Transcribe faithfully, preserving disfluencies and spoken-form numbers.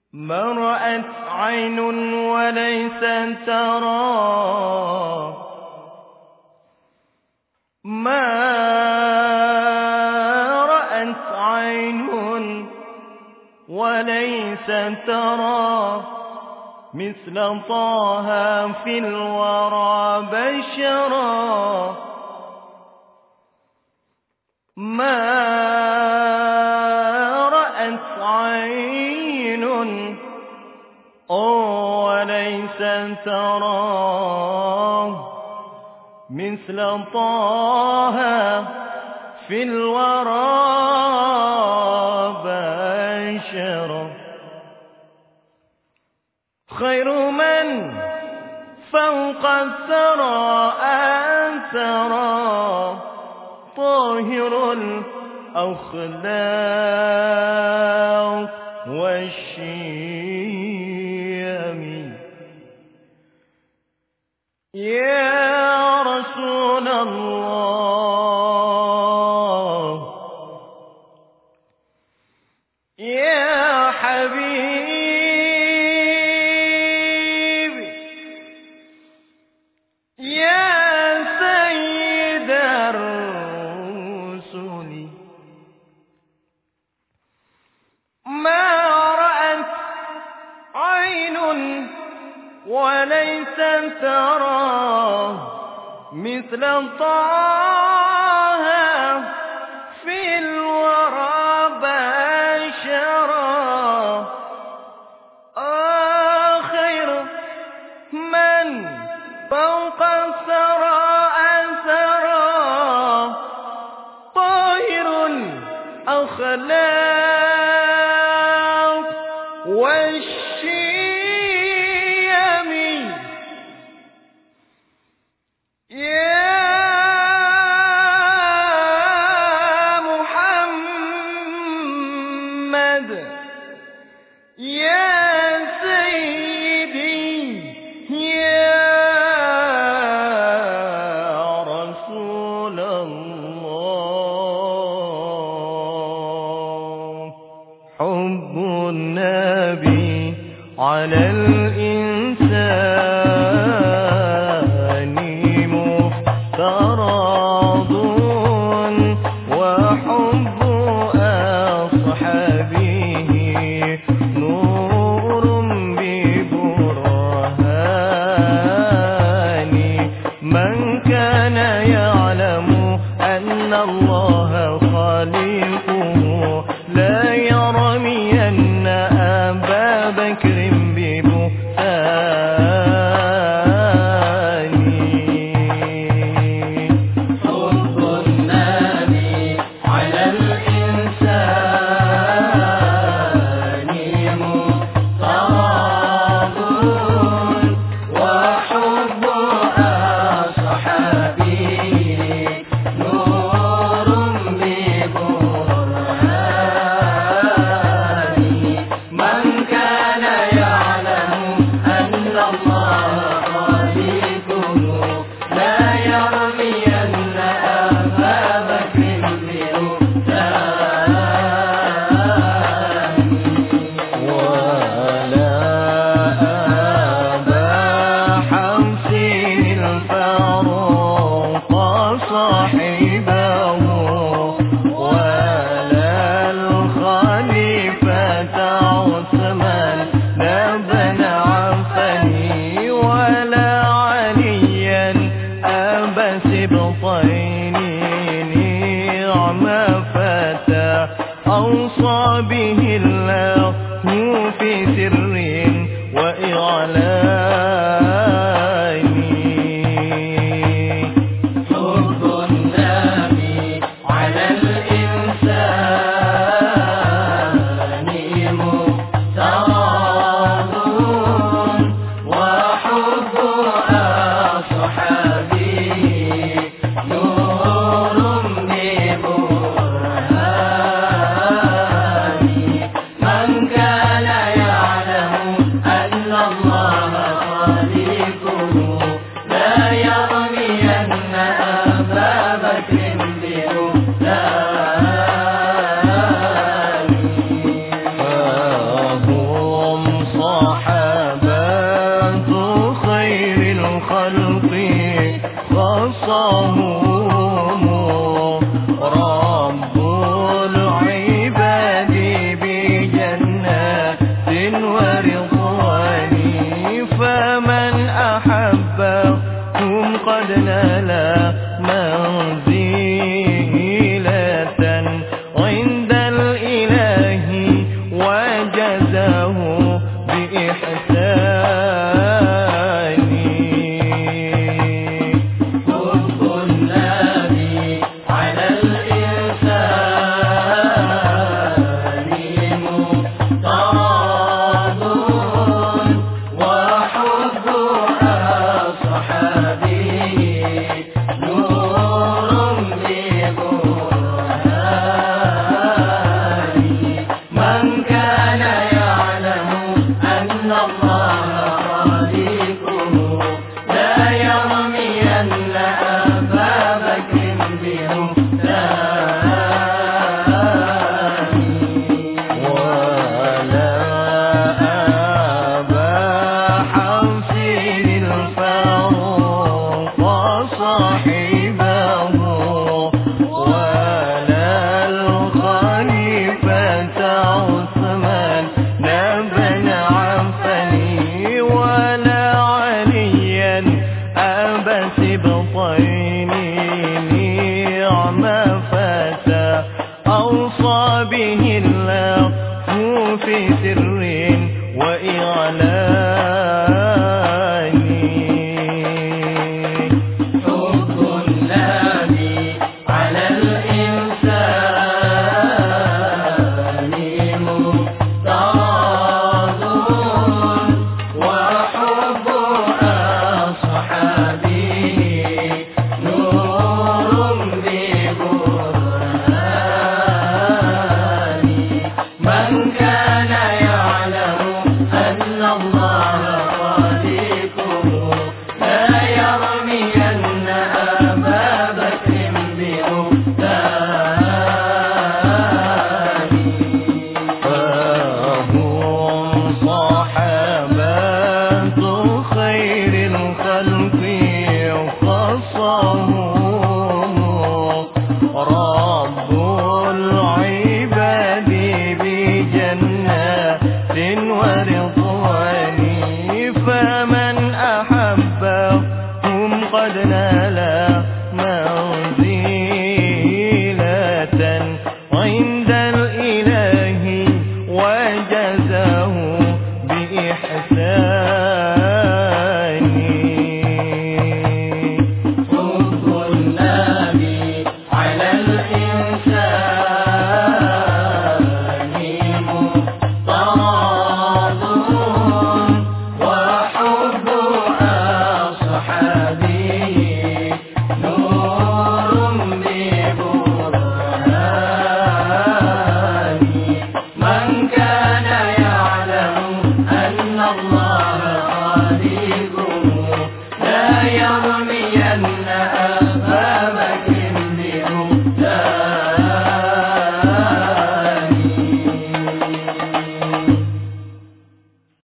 ما رأت عين وليس ترى، ما رأت عين وليس ترى مثل طه في الورى بشرا. ما رأت عين وليس ترى مثل طه في الورى بشرا. خير من فوق الثرى أثرى طاهر الأخلاق والشيم. يا رسول الله يا حبيبي يا سيد الرسل، ما رأت عين وليس ترى مثل طه في الورى بشرا. آه خير من فوق الثرى أثرى طاهر الأخلاق والشيم. يا محمد يا سيدي يا رسول الله. حب النبي على الإنسان مفترض، وحب أصحابه نور ببرهان. من كان يعلم أن الله خالقه لا يرمين أبا بكر ببهتان. حب النبي على الإنسان مفترض، وحب أصحابه نور ببرهان. من كان يعلم أن الله خالقه لا يرمين أبا بكر ببهتان. ولا أبا حفص الفاروق صاحبه، ولا الخليفة عثمان بن عفان، ولا عليا أبا سبطين نعم فتى أوصى به الله في سر وإعلان. حب النبي على الإنسان مفترض، وحب أصحابه نور ببرهان. من كان يعلم خصهم رب العباد بجنات ورضوان فمن أحبهم قد نال منزلة عند الإله وجزاه بإحسان حب النبي على الإنسان مفترض وحب أصحابه نور ببرهان من كان يعلم أن الله خالقه لا يرمين أبا بكر بهتان ولا أبا حفص الفاروق صاحبه ولا الخليفة عثمان بن عفان ولا عليا أبا سبطين نعم فتى أوصى به الله في سر وإعلان حب النبي على الإنسان مفترض وحب أصحابه نور ببرهان من كان يعلم أن الله خالقه لا يرمين أبا بكر بهتان فهم صحابة خير الخلق خصهم رب العباد بجنات ورضوان فمن أحبهم قد نال منزلة عند الإله وجزاه بإحسان حب النبي على الإنسان مفترض وحب أصحابه نور ببرهان من كان يعلم أن الله خالق